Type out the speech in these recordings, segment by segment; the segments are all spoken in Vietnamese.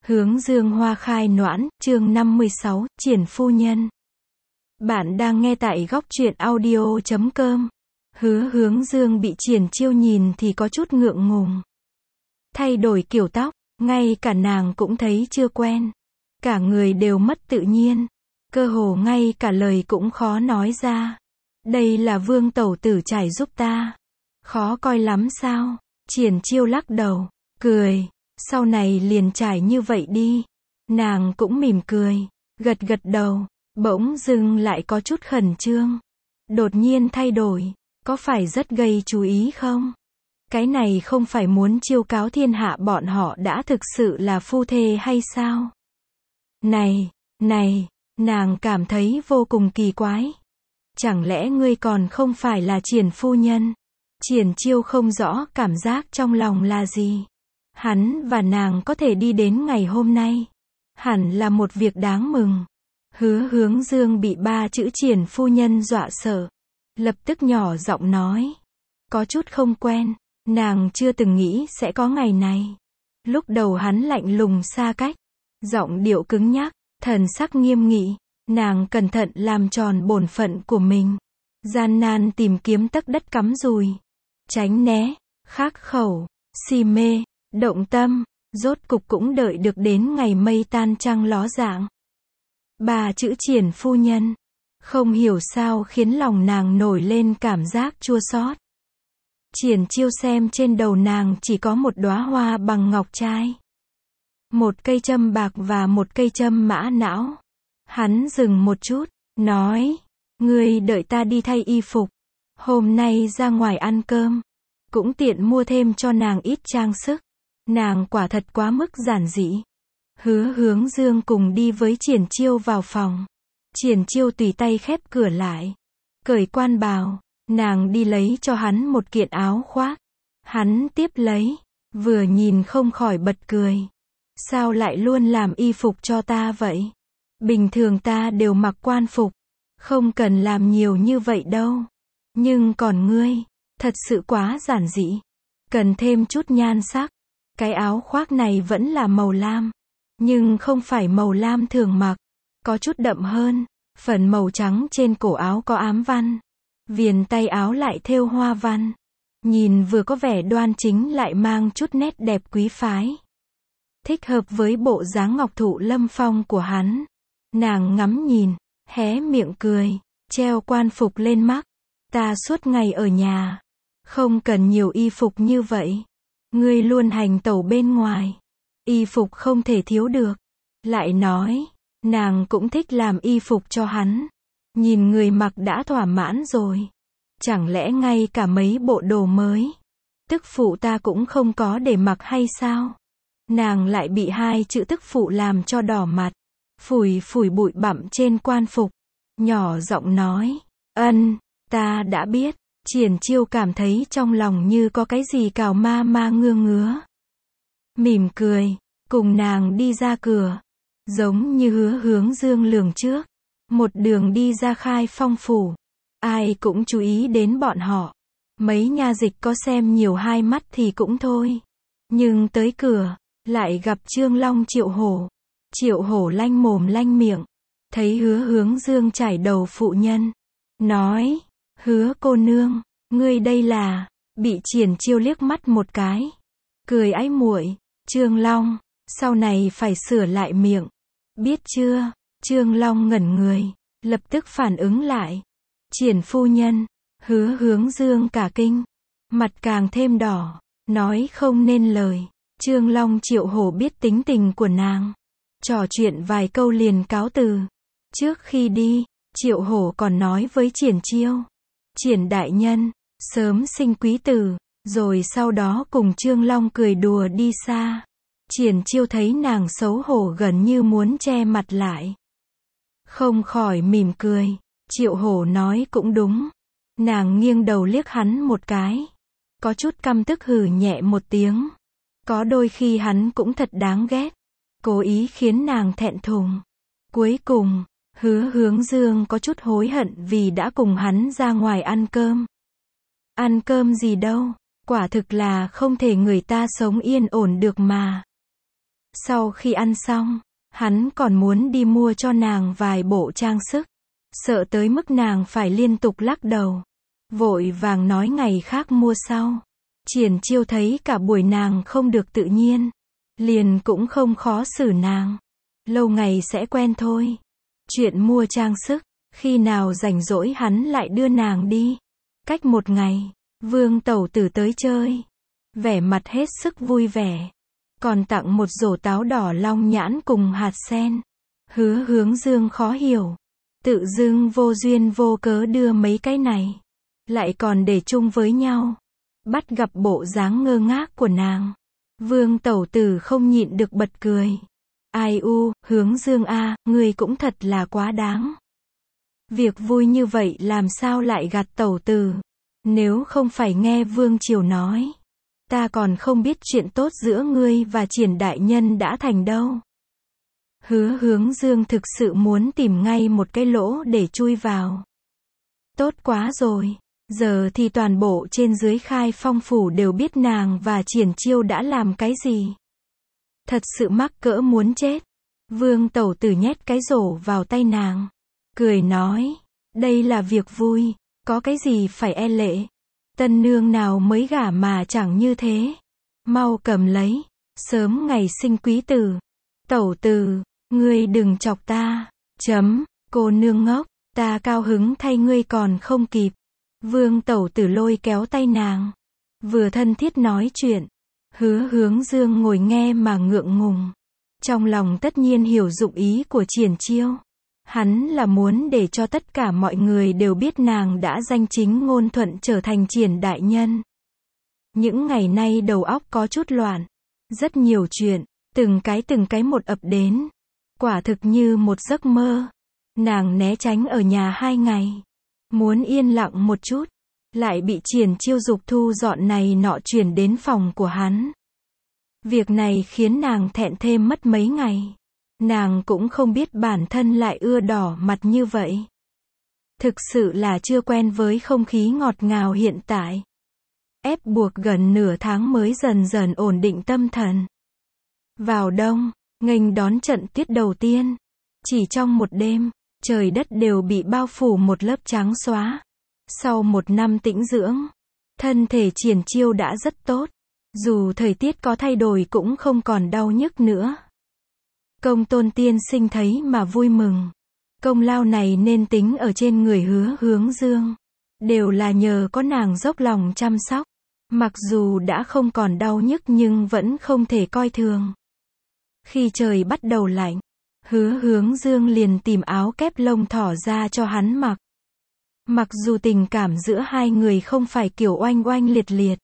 Hướng dương hoa khai noãn, chương 56, Triển phu nhân. Bạn đang nghe tại góc truyện audio.com. Hướng dương bị Triển Chiêu nhìn thì có chút ngượng ngùng. Thay đổi kiểu tóc, ngay cả nàng cũng thấy chưa quen. Cả người đều mất tự nhiên. Cơ hồ ngay cả lời cũng khó nói ra. Đây là Vương tẩu tử trải giúp ta. Khó coi lắm sao? Triển Chiêu lắc đầu, cười. Sau này liền trải như vậy đi. Nàng cũng mỉm cười, gật gật đầu, bỗng dưng lại có chút khẩn trương. Đột nhiên thay đổi, có phải rất gây chú ý không? Cái này không phải muốn chiêu cáo thiên hạ bọn họ đã thực sự là phu thê hay sao? Này, nàng cảm thấy vô cùng kỳ quái. Chẳng lẽ ngươi còn không phải là Triển phu nhân? Triển Chiêu không rõ cảm giác trong lòng là gì. Hắn và nàng có thể đi đến ngày hôm nay. Hẳn là một việc đáng mừng. Hướng dương bị ba chữ Triển phu nhân dọa sợ. Lập tức nhỏ giọng nói. Có chút không quen. Nàng chưa từng nghĩ sẽ có ngày này. Lúc đầu hắn lạnh lùng xa cách. Giọng điệu cứng nhắc, thần sắc nghiêm nghị. Nàng cẩn thận làm tròn bổn phận của mình. Gian nan tìm kiếm tấc đất cắm dùi. Tránh né, khắc khẩu, si mê. Động tâm, rốt cục cũng đợi được đến ngày mây tan trăng ló dạng. Ba chữ Triển phu nhân, không hiểu sao khiến lòng nàng nổi lên cảm giác chua xót. Triển Chiêu xem trên đầu nàng chỉ có một đóa hoa bằng ngọc trai. Một cây châm bạc và một cây châm mã não. Hắn dừng một chút, nói, ngươi đợi ta đi thay y phục. Hôm nay ra ngoài ăn cơm, cũng tiện mua thêm cho nàng ít trang sức. Nàng quả thật quá mức giản dị. Hướng dương cùng đi với Triển Chiêu vào phòng. Triển Chiêu tùy tay khép cửa lại. Cởi quan bào. Nàng đi lấy cho hắn một kiện áo khoác. Hắn tiếp lấy. Vừa nhìn không khỏi bật cười. Sao lại luôn làm y phục cho ta vậy? Bình thường ta đều mặc quan phục. Không cần làm nhiều như vậy đâu. Nhưng còn ngươi, thật sự quá giản dị. Cần thêm chút nhan sắc. Cái áo khoác này vẫn là màu lam, nhưng không phải màu lam thường mặc, có chút đậm hơn. Phần màu trắng trên cổ áo có ám văn, viền tay áo lại thêu hoa văn. Nhìn vừa có vẻ đoan chính lại mang chút nét đẹp quý phái. Thích hợp với bộ dáng ngọc thụ lâm phong của hắn. Nàng ngắm nhìn, hé miệng cười, treo quan phục lên mắt. Ta suốt ngày ở nhà, không cần nhiều y phục như vậy. Ngươi luôn hành tẩu bên ngoài, y phục không thể thiếu được. Lại nói, nàng cũng thích làm y phục cho hắn. Nhìn người mặc đã thỏa mãn rồi. Chẳng lẽ ngay cả mấy bộ đồ mới, tức phụ ta cũng không có để mặc hay sao? Nàng lại bị hai chữ tức phụ làm cho đỏ mặt. Phủi bụi bặm trên quan phục. Nhỏ giọng nói, ta đã biết. Triển Chiêu cảm thấy trong lòng như có cái gì cào ma ngứa. Mỉm cười, cùng nàng đi ra cửa. Giống như hướng dương lường trước. Một đường đi ra Khai Phong phủ. Ai cũng chú ý đến bọn họ. Mấy nha dịch có xem nhiều hai mắt thì cũng thôi. Nhưng tới cửa, lại gặp Trương Long Triệu Hổ. Triệu Hổ lanh mồm lanh miệng. Thấy hướng dương chải đầu phụ nhân. Nói, Hứa cô nương, ngươi đây là, bị Triển Chiêu liếc mắt một cái. Cười ái muội, Trương Long, sau này phải sửa lại miệng. Biết chưa? Trương Long ngẩn người, lập tức phản ứng lại. Triển phu nhân, hướng dương cả kinh. Mặt càng thêm đỏ, nói không nên lời. Trương Long Triệu Hổ biết tính tình của nàng. Trò chuyện vài câu liền cáo từ. Trước khi đi, Triệu Hổ còn nói với Triển Chiêu. Triển đại nhân, sớm sinh quý tử, rồi sau đó cùng Trương Long cười đùa đi xa. Triển Chiêu thấy nàng xấu hổ gần như muốn che mặt lại. Không khỏi mỉm cười, Triệu Hổ nói cũng đúng. Nàng nghiêng đầu liếc hắn một cái. Có chút căm tức hừ nhẹ một tiếng. Có đôi khi hắn cũng thật đáng ghét. Cố ý khiến nàng thẹn thùng. Cuối cùng, hướng dương có chút hối hận vì đã cùng hắn ra ngoài ăn cơm. Ăn cơm gì đâu, quả thực là không thể người ta sống yên ổn được mà. Sau khi ăn xong, hắn còn muốn đi mua cho nàng vài bộ trang sức. Sợ tới mức nàng phải liên tục lắc đầu. Vội vàng nói ngày khác mua sau. Triển Chiêu thấy cả buổi nàng không được tự nhiên. Liền cũng không khó xử nàng. Lâu ngày sẽ quen thôi. Chuyện mua trang sức, khi nào rảnh rỗi hắn lại đưa nàng đi. Cách một ngày, Vương tẩu tử tới chơi. Vẻ mặt hết sức vui vẻ. Còn tặng một rổ táo đỏ long nhãn cùng hạt sen. Hứa Hướng Dương khó hiểu. Tự dưng vô duyên vô cớ đưa mấy cái này. Lại còn để chung với nhau. Bắt gặp bộ dáng ngơ ngác của nàng. Vương tẩu tử không nhịn được bật cười. Ai u, Hướng Dương a, ngươi cũng thật là quá đáng. Việc vui như vậy làm sao lại gạt tẩu tử. Nếu không phải nghe Vương Triều nói. Ta còn không biết chuyện tốt giữa ngươi và Triển đại nhân đã thành đâu. Hứa Hướng Dương thực sự muốn tìm ngay một cái lỗ để chui vào. Tốt quá rồi. Giờ thì toàn bộ trên dưới Khai Phong phủ đều biết nàng và Triển Chiêu đã làm cái gì. Thật sự mắc cỡ muốn chết. Vương tẩu tử nhét cái rổ vào tay nàng. Cười nói. Đây là việc vui. Có cái gì phải e lệ. Tân nương nào mới gả mà chẳng như thế. Mau cầm lấy. Sớm ngày sinh quý tử. Tẩu tử. Ngươi đừng chọc ta. Cô nương ngốc. Ta cao hứng thay ngươi còn không kịp. Vương tẩu tử lôi kéo tay nàng. Vừa thân thiết nói chuyện. Hứa Hướng Dương ngồi nghe mà ngượng ngùng. Trong lòng tất nhiên hiểu dụng ý của Triển Chiêu. Hắn là muốn để cho tất cả mọi người đều biết nàng đã danh chính ngôn thuận trở thành Triển đại nhân. Những ngày nay đầu óc có chút loạn. Rất nhiều chuyện, từng cái một ập đến. Quả thực như một giấc mơ. Nàng né tránh ở nhà 2 ngày. Muốn yên lặng một chút. Lại bị Triển Chiêu giục thu dọn này nọ chuyển đến phòng của hắn. Việc này khiến nàng thẹn thêm mất mấy ngày. Nàng cũng không biết bản thân lại ưa đỏ mặt như vậy. Thực sự là chưa quen với không khí ngọt ngào hiện tại. Ép buộc gần nửa tháng mới dần dần ổn định tâm thần. Vào đông, nghênh đón trận tuyết đầu tiên. Chỉ trong một đêm, trời đất đều bị bao phủ một lớp trắng xóa. Sau 1 năm tĩnh dưỡng, thân thể Triển Chiêu đã rất tốt. Dù thời tiết có thay đổi cũng không còn đau nhức nữa. Công Tôn tiên sinh thấy mà vui mừng. Công lao này nên tính ở trên người Hứa Hướng Dương. Đều là nhờ có nàng dốc lòng chăm sóc. Mặc dù đã không còn đau nhức nhưng vẫn không thể coi thường. Khi trời bắt đầu lạnh, Hứa Hướng Dương liền tìm áo kép lông thỏ ra cho hắn mặc. Mặc dù tình cảm giữa hai người không phải kiểu oanh oanh liệt liệt.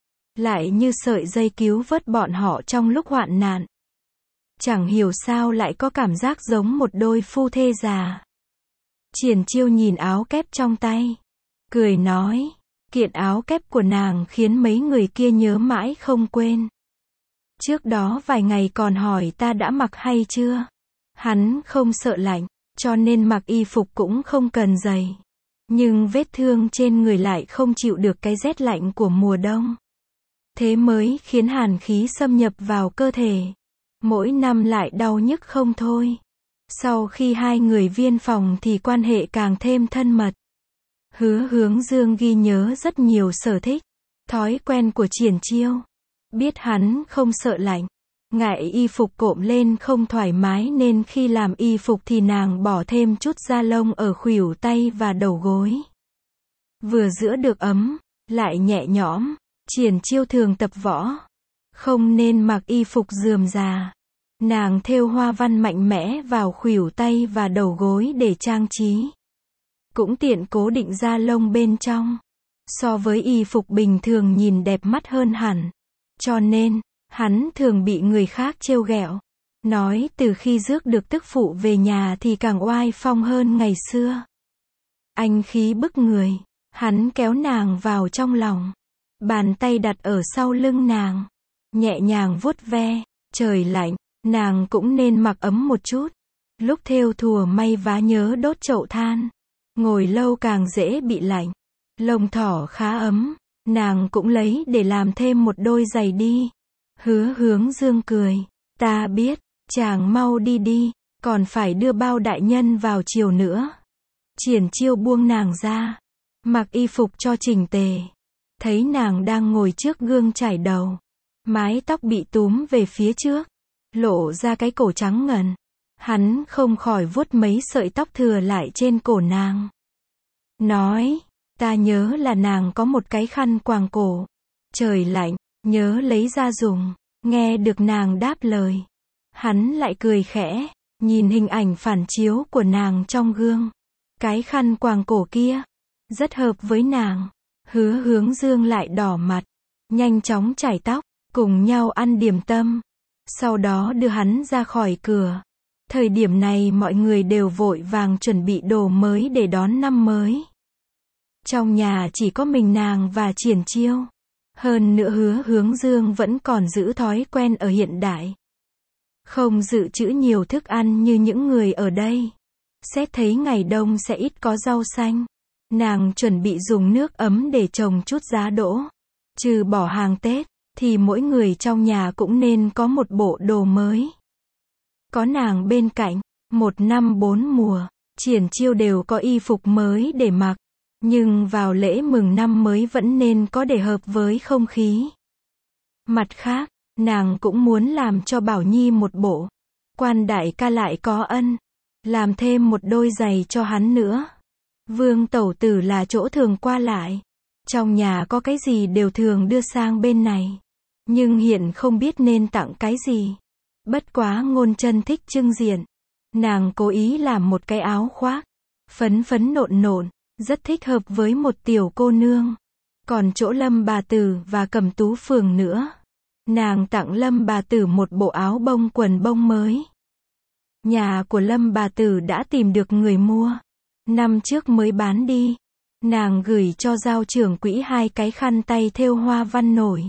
Lại như sợi dây cứu vớt bọn họ trong lúc hoạn nạn. Chẳng hiểu sao lại có cảm giác giống một đôi phu thê già. Triển Chiêu nhìn áo kép trong tay. Cười nói. Kiện áo kép của nàng khiến mấy người kia nhớ mãi không quên. Trước đó vài ngày còn hỏi ta đã mặc hay chưa. Hắn không sợ lạnh, cho nên mặc y phục cũng không cần giày. Nhưng vết thương trên người lại không chịu được cái rét lạnh của mùa đông. Thế mới khiến hàn khí xâm nhập vào cơ thể. Mỗi năm lại đau nhức không thôi. Sau khi hai người viên phòng thì quan hệ càng thêm thân mật. Hứa Hướng Dương ghi nhớ rất nhiều sở thích, thói quen của Triển Chiêu. Biết hắn không sợ lạnh, ngại y phục cộm lên không thoải mái nên khi làm y phục thì nàng bỏ thêm chút da lông ở khuỷu tay và đầu gối. Vừa giữ được ấm, lại nhẹ nhõm. Triển Chiêu thường tập võ, không nên mặc y phục rườm rà. Nàng thêu hoa văn mạnh mẽ vào khuỷu tay và đầu gối để trang trí. Cũng tiện cố định da lông bên trong. So với y phục bình thường nhìn đẹp mắt hơn hẳn. Cho nên, hắn thường bị người khác trêu ghẹo. Nói từ khi rước được tức phụ về nhà thì càng oai phong hơn ngày xưa. Anh khí bức người, hắn kéo nàng vào trong lòng. Bàn tay đặt ở sau lưng nàng. Nhẹ nhàng vuốt ve, trời lạnh, nàng cũng nên mặc ấm một chút. Lúc thêu thùa may vá nhớ đốt chậu than. Ngồi lâu càng dễ bị lạnh. Lông thỏ khá ấm, nàng cũng lấy để làm thêm một đôi giày đi. Hứa Hướng Dương cười. Ta biết, chàng mau đi đi, còn phải đưa bao đại nhân vào chiều nữa. Triển Chiêu buông nàng ra, mặc y phục cho chỉnh tề. Thấy nàng đang ngồi trước gương chải đầu, mái tóc bị túm về phía trước, lộ ra cái cổ trắng ngần. Hắn không khỏi vuốt mấy sợi tóc thừa lại trên cổ nàng. Nói, ta nhớ là nàng có một cái khăn quàng cổ. Trời lạnh, nhớ lấy ra dùng. Nghe được nàng đáp lời, hắn lại cười khẽ, nhìn hình ảnh phản chiếu của nàng trong gương. Cái khăn quàng cổ kia, rất hợp với nàng. Hứa Hướng Dương lại đỏ mặt, nhanh chóng chải tóc, cùng nhau ăn điểm tâm. Sau đó đưa hắn ra khỏi cửa. Thời điểm này mọi người đều vội vàng chuẩn bị đồ mới để đón năm mới. Trong nhà chỉ có mình nàng và Triển Chiêu. Hơn nữa Hứa Hướng Dương vẫn còn giữ thói quen ở hiện đại. Không dự trữ nhiều thức ăn như những người ở đây. Xét thấy ngày đông sẽ ít có rau xanh. Nàng chuẩn bị dùng nước ấm để trồng chút giá đỗ. Trừ bỏ hàng Tết, thì mỗi người trong nhà cũng nên có một bộ đồ mới. Có nàng bên cạnh, 1 năm 4 mùa, Triển Chiêu đều có y phục mới để mặc. Nhưng vào lễ mừng năm mới vẫn nên có để hợp với không khí. Mặt khác, nàng cũng muốn làm cho Bảo Nhi một bộ. Quan đại ca lại có ân, làm thêm một đôi giày cho hắn nữa. Vương tẩu tử là chỗ thường qua lại. Trong nhà có cái gì đều thường đưa sang bên này. Nhưng hiện không biết nên tặng cái gì. Bất quá Ngôn Chân thích trưng diện. Nàng cố ý làm một cái áo khoác. Phấn phấn nộn nộn, rất thích hợp với một tiểu cô nương. Còn chỗ Lâm bà tử và Cẩm Tú Phường nữa. Nàng tặng Lâm bà tử một bộ áo bông quần bông mới. Nhà của Lâm bà tử đã tìm được người mua. Năm trước mới bán đi. Nàng gửi cho giao trưởng quỹ 2 cái khăn tay thêu hoa văn nổi.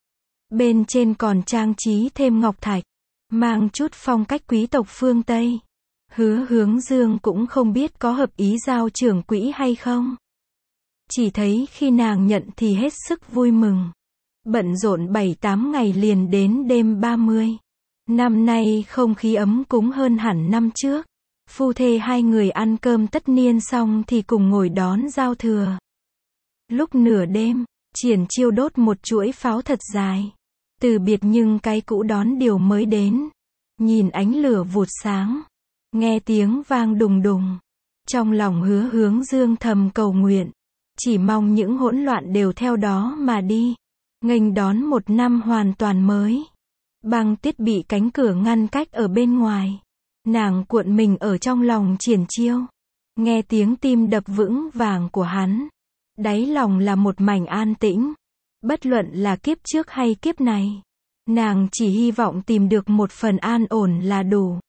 Bên trên còn trang trí thêm ngọc thạch, mang chút phong cách quý tộc phương Tây. Hứa Hướng Dương cũng không biết có hợp ý giao trưởng quỹ hay không. Chỉ thấy khi nàng nhận thì hết sức vui mừng. Bận rộn 7-8 ngày liền đến đêm 30. Năm nay không khí ấm cúng hơn hẳn năm trước. Phu thê hai người ăn cơm tất niên xong thì cùng ngồi đón giao thừa. Lúc nửa đêm, Triển Chiêu đốt một chuỗi pháo thật dài. Từ biệt nhưng cái cũ đón điều mới đến. Nhìn ánh lửa vụt sáng. Nghe tiếng vang đùng đùng. Trong lòng Hứa Hướng Dương thầm cầu nguyện. Chỉ mong những hỗn loạn đều theo đó mà đi. Nghênh đón một năm hoàn toàn mới. Băng Tuyết bị cánh cửa ngăn cách ở bên ngoài. Nàng cuộn mình ở trong lòng Triển Chiêu. Nghe tiếng tim đập vững vàng của hắn. Đáy lòng là một mảnh an tĩnh. Bất luận là kiếp trước hay kiếp này. Nàng chỉ hy vọng tìm được một phần an ổn là đủ.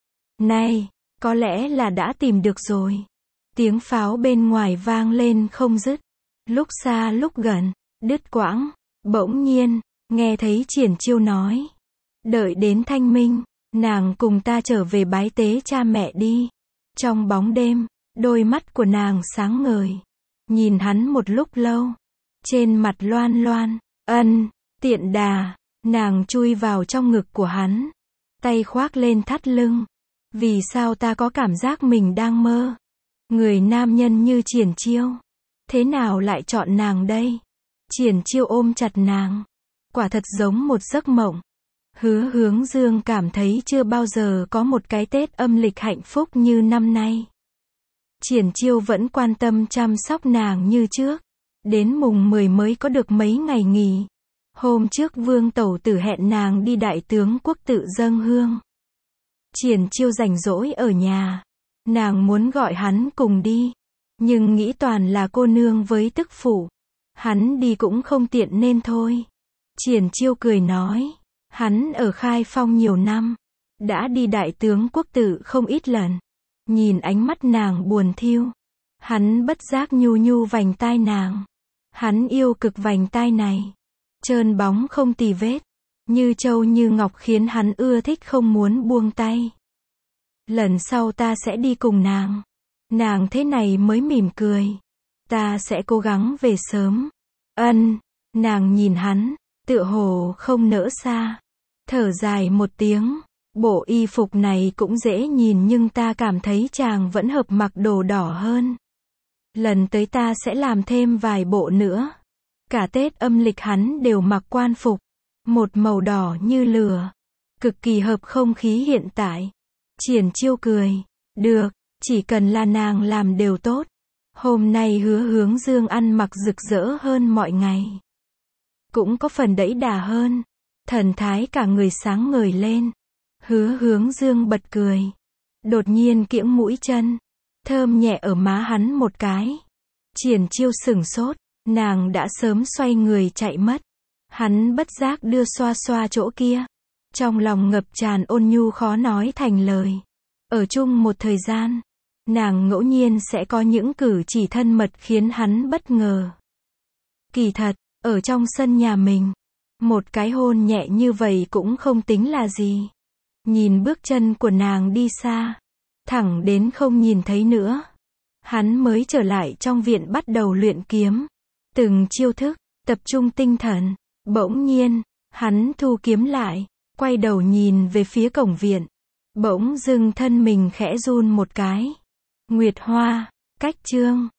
Này, có lẽ là đã tìm được rồi. Tiếng pháo bên ngoài vang lên không dứt. Lúc xa lúc gần, đứt quãng. Bỗng nhiên, nghe thấy Triển Chiêu nói. Đợi đến thanh minh, nàng cùng ta trở về bái tế cha mẹ đi. Trong bóng đêm, đôi mắt của nàng sáng ngời. Nhìn hắn một lúc lâu. Trên mặt loan loan, ân, tiện đà. Nàng chui vào trong ngực của hắn. Tay khoác lên thắt lưng. Vì sao ta có cảm giác mình đang mơ? Người nam nhân như Triển Chiêu. Thế nào lại chọn nàng đây? Triển Chiêu ôm chặt nàng. Quả thật giống một giấc mộng. Hứa Hướng Dương cảm thấy chưa bao giờ có một cái Tết âm lịch hạnh phúc như năm nay. Triển Chiêu vẫn quan tâm chăm sóc nàng như trước. Đến mùng 10 mới có được mấy ngày nghỉ. Hôm trước Vương tẩu tử hẹn nàng đi Đại Tướng Quốc tự dâng hương. Triển Chiêu rảnh rỗi ở nhà. Nàng muốn gọi hắn cùng đi. Nhưng nghĩ toàn là cô nương với tức phụ. Hắn đi cũng không tiện nên thôi. Triển Chiêu cười nói. Hắn ở Khai Phong nhiều năm. Đã đi Đại Tướng Quốc tự không ít lần. Nhìn ánh mắt nàng buồn thiu. Hắn bất giác nhu nhu vành tai nàng. Hắn yêu cực vành tai này. Trơn bóng không tì vết. Như châu như ngọc khiến hắn ưa thích không muốn buông tay. Lần sau ta sẽ đi cùng nàng. Nàng thế này mới mỉm cười. Ta sẽ cố gắng về sớm. Ân. Nàng nhìn hắn, tựa hồ không nỡ xa. Thở dài một tiếng. Bộ y phục này cũng dễ nhìn nhưng ta cảm thấy chàng vẫn hợp mặc đồ đỏ hơn. Lần tới ta sẽ làm thêm vài bộ nữa. Cả Tết âm lịch hắn đều mặc quan phục. Một màu đỏ như lửa. Cực kỳ hợp không khí hiện tại. Triển Chiêu cười. Được, chỉ cần là nàng làm đều tốt. Hôm nay Hứa Hướng Dương ăn mặc rực rỡ hơn mọi ngày. Cũng có phần đẫy đà hơn. Thần thái cả người sáng ngời lên. Hứa Hướng Dương bật cười. Đột nhiên kiễng mũi chân. Thơm nhẹ ở má hắn một cái. Triển Chiêu sửng sốt. Nàng đã sớm xoay người chạy mất. Hắn bất giác đưa xoa xoa chỗ kia. Trong lòng ngập tràn ôn nhu khó nói thành lời. Ở chung một thời gian, nàng ngẫu nhiên sẽ có những cử chỉ thân mật khiến hắn bất ngờ. Kỳ thật, ở trong sân nhà mình, một cái hôn nhẹ như vậy cũng không tính là gì. Nhìn bước chân của nàng đi xa, thẳng đến không nhìn thấy nữa. Hắn mới trở lại trong viện bắt đầu luyện kiếm. Từng chiêu thức, tập trung tinh thần. Bỗng nhiên, hắn thu kiếm lại, quay đầu nhìn về phía cổng viện. Bỗng dưng thân mình khẽ run một cái. Nguyệt Hoa, Cách Chương.